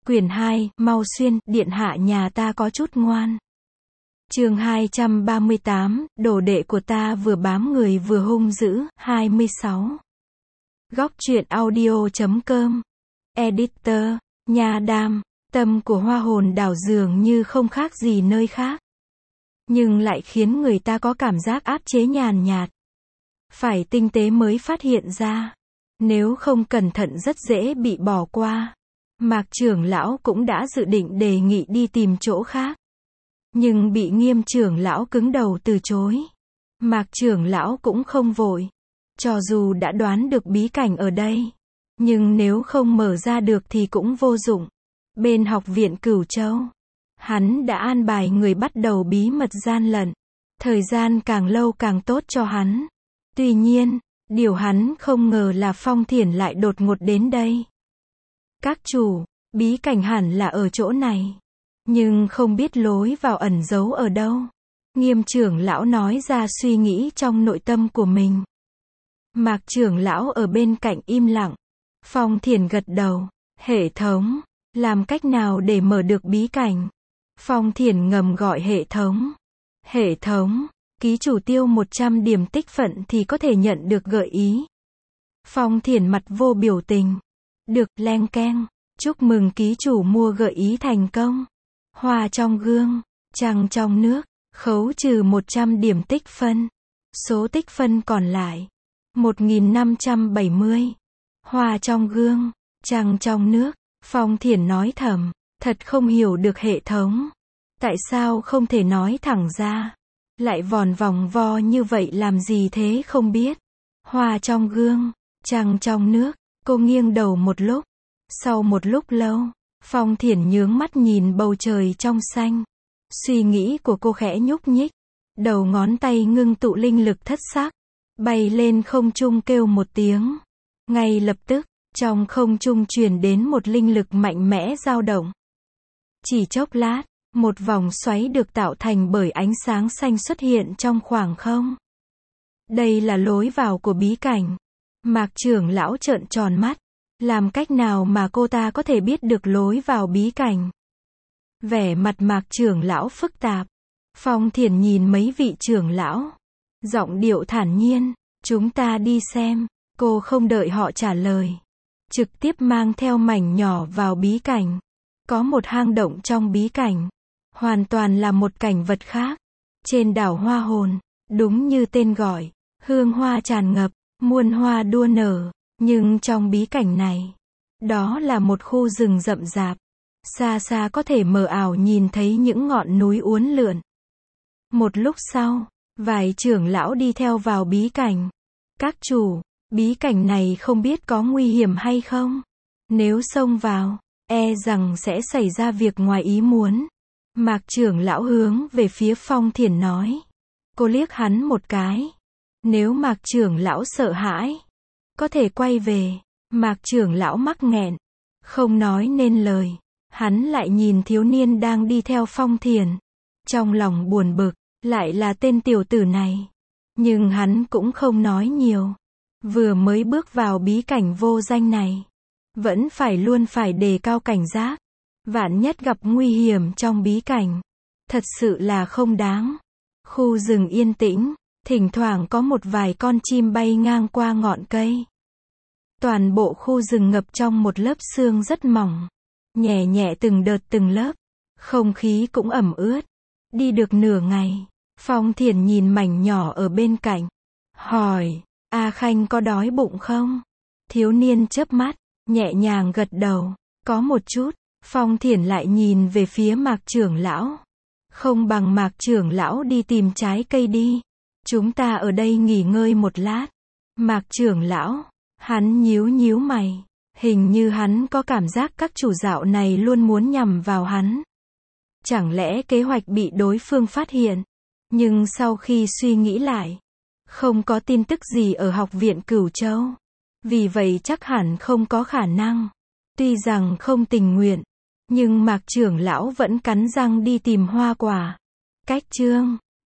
Quyển 2, mau xuyên, điện hạ nhà ta có chút ngoan. Chương 238, đồ đệ của ta vừa bám người vừa hung dữ, 26. Góc truyện audio.com. Editor, Nha Đam, tâm của hoa hồn đảo dường như không khác gì nơi khác. Nhưng lại khiến người ta có cảm giác áp chế nhàn nhạt. Phải tinh tế mới phát hiện ra. Nếu không cẩn thận rất dễ bị bỏ qua. Mạc trưởng lão cũng đã dự định đề nghị đi tìm chỗ khác. Nhưng bị Nghiêm trưởng lão cứng đầu từ chối. Mạc trưởng lão cũng không vội. Cho dù đã đoán được bí cảnh ở đây. Nhưng nếu không mở ra được thì cũng vô dụng. Bên học viện Cửu Châu. Hắn đã an bài người bắt đầu bí mật gian lận. Thời gian càng lâu càng tốt cho hắn. Tuy nhiên, điều hắn không ngờ là Phong Thiển lại đột ngột đến đây. Các chủ, bí cảnh hẳn là ở chỗ này. Nhưng không biết lối vào ẩn giấu ở đâu. Nghiêm trưởng lão nói ra suy nghĩ trong nội tâm của mình. Mạc trưởng lão ở bên cạnh im lặng. Phong Thiển gật đầu. Hệ thống, làm cách nào để mở được bí cảnh? Phong Thiển ngầm gọi hệ thống. Hệ thống, ký chủ tiêu 100 điểm tích phận thì có thể nhận được gợi ý. Phong Thiển mặt vô biểu tình. Được, leng keng. Chúc mừng ký chủ mua gợi ý thành công. Hoa trong gương, trăng trong nước, khấu trừ 100 điểm tích phân. Số tích phân còn lại 1570. Hoa trong gương, trăng trong nước. Phong Thiển nói thầm, thật không hiểu được hệ thống. Tại sao không thể nói thẳng ra? Lại vòn vòng vo như vậy làm gì thế không biết. Hoa trong gương, trăng trong nước. Cô nghiêng đầu một lúc. Sau một lúc lâu, Phong Thiển nhướng mắt nhìn bầu trời trong xanh. Suy nghĩ của cô khẽ nhúc nhích. Đầu ngón tay ngưng tụ linh lực thất sắc. Bay lên không trung kêu một tiếng. Ngay lập tức, trong không trung truyền đến một linh lực mạnh mẽ dao động. Chỉ chốc lát, một vòng xoáy được tạo thành bởi ánh sáng xanh xuất hiện trong khoảng không. Đây là lối vào của bí cảnh. Mạc trưởng lão trợn tròn mắt. Làm cách nào mà cô ta có thể biết được lối vào bí cảnh? Vẻ mặt Mạc trưởng lão phức tạp. Phong Thiển nhìn mấy vị trưởng lão. Giọng điệu thản nhiên. Chúng ta đi xem. Cô không đợi họ trả lời. Trực tiếp mang theo mảnh nhỏ vào bí cảnh. Có một hang động trong bí cảnh. Hoàn toàn là một cảnh vật khác. Trên đảo Hoa Hồn. Đúng như tên gọi. Hương hoa tràn ngập. Muôn hoa đua nở. Nhưng trong bí cảnh này, đó là một khu rừng rậm rạp. Xa xa có thể mờ ảo nhìn thấy những ngọn núi uốn lượn. Một lúc sau, vài trưởng lão đi theo vào bí cảnh. Các chủ, bí cảnh này không biết có nguy hiểm hay không? Nếu xông vào, e rằng sẽ xảy ra việc ngoài ý muốn. Mạc trưởng lão hướng về phía Phong Thiển nói. Cô liếc hắn một cái. Nếu Mạc trưởng lão sợ hãi, có thể quay về. Mạc trưởng lão mắc nghẹn, không nói nên lời. Hắn lại nhìn thiếu niên đang đi theo Phong Thiển. Trong lòng buồn bực, lại là tên tiểu tử này. Nhưng hắn cũng không nói nhiều. Vừa mới bước vào bí cảnh vô danh này, vẫn luôn phải đề cao cảnh giác. Vạn nhất gặp nguy hiểm trong bí cảnh, thật sự là không đáng. Khu rừng yên tĩnh. Thỉnh thoảng có một vài con chim bay ngang qua ngọn cây. Toàn bộ khu rừng ngập trong một lớp sương rất mỏng. Nhẹ nhẹ từng đợt từng lớp. Không khí cũng ẩm ướt. Đi được nửa ngày, Phong Thiển nhìn mảnh nhỏ ở bên cạnh. Hỏi, A Khanh có đói bụng không? Thiếu niên chớp mắt, nhẹ nhàng gật đầu. Có một chút. Phong Thiển lại nhìn về phía Mạc trưởng lão. Không bằng Mạc trưởng lão đi tìm trái cây đi. Chúng ta ở đây nghỉ ngơi một lát. Mạc trưởng lão, hắn nhíu nhíu mày. Hình như hắn có cảm giác các chủ dạo này luôn muốn nhằm vào hắn. Chẳng lẽ kế hoạch bị đối phương phát hiện? Nhưng sau khi suy nghĩ lại, không có tin tức gì ở học viện Cửu Châu. Vì vậy chắc hẳn không có khả năng. Tuy rằng không tình nguyện, nhưng Mạc trưởng lão vẫn cắn răng đi tìm hoa quả. Cách chương